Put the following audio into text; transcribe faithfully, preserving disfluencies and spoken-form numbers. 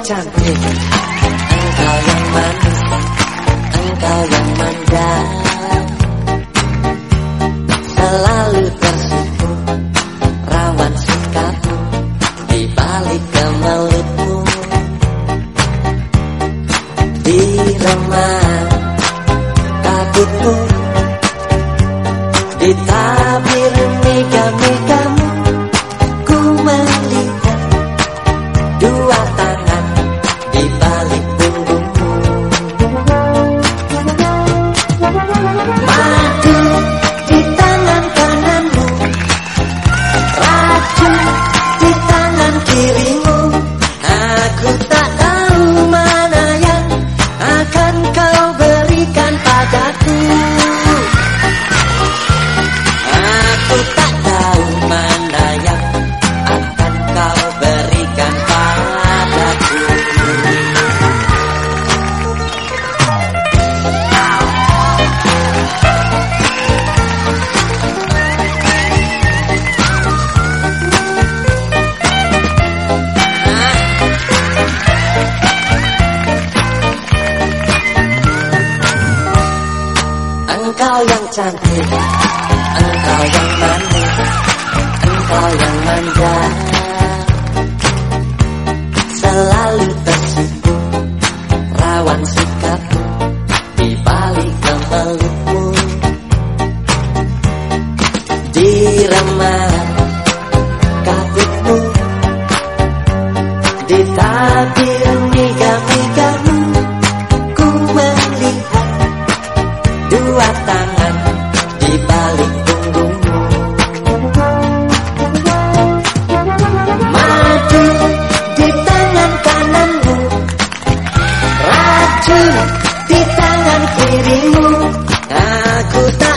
cantik, engkau yang manis, engkau yang manja, selalu tersipu rawan sikapmu di balik gemelitmu, di remah takutmu, di tabir mega-megamu, ku melihat dua tangan di balik punggungmu. Madu di tangan kananmu, racun di tangan kirimu. Aku tak tahu mana yang akan kau berikan padaku. Aku tak tahu mana yang akan kau berikan padaku. Engkau yang cantik, engkau yang manis, engkau yang manja, selalu tersipu rawan sikapmu di balik gemelitmu, di remah kabutmu, di tabir mega-megamu, ku melihat dua tangan di balik punggungmu. Madu di tangan kananmu, racun di tangan kirimu. Aku tak